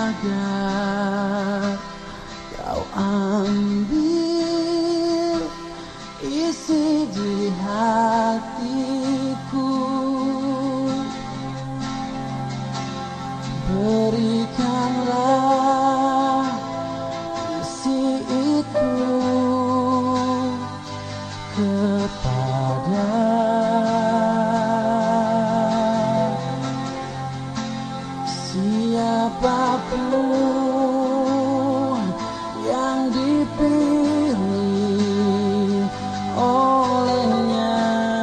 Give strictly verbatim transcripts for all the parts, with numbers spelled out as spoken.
agar kau ambil isi di hatiku, berikanlah isi itu kepada siapapun yang dipilih olehnya.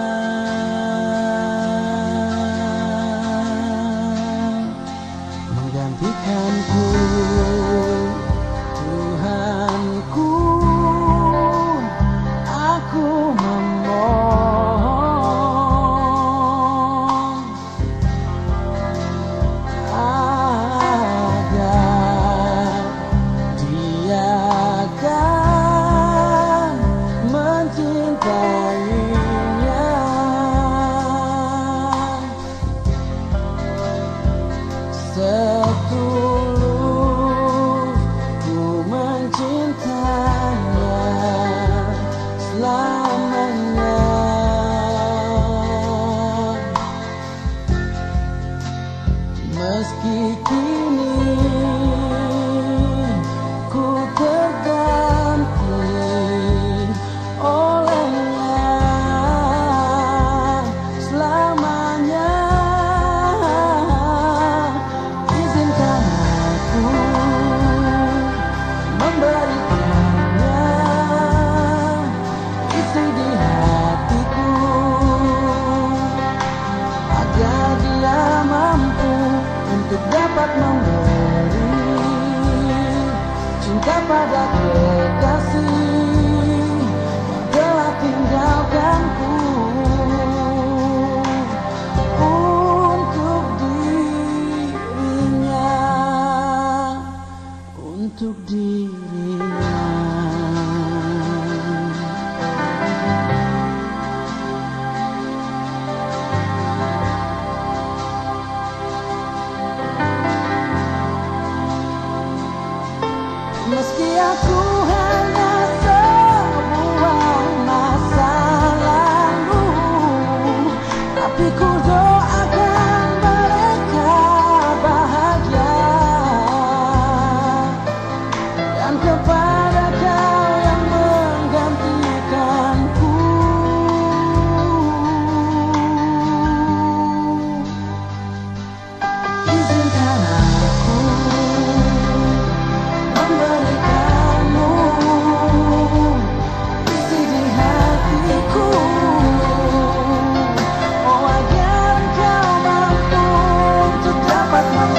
Menggantikanku, Tuhanku, aku memohon agar Dia akan mencintainya setulus ku mencintainya selamanya. Meski kini ku terganti olehnya selamanya, izinkan aku memberikannya isi di hatiku agar Dia mampu untuk dapat memberi cinta pada kekasih yang telah tinggalkanku, untuk dirinya, untuk dirinya. Meski aku hanya sebuah masa lalu, tapi ku doakan mereka bahagia. Dan kepada Kau yang menggantikanku, izinkan aku memberikanmu isi di hatiku, oh agar Kau mampu untuk dapat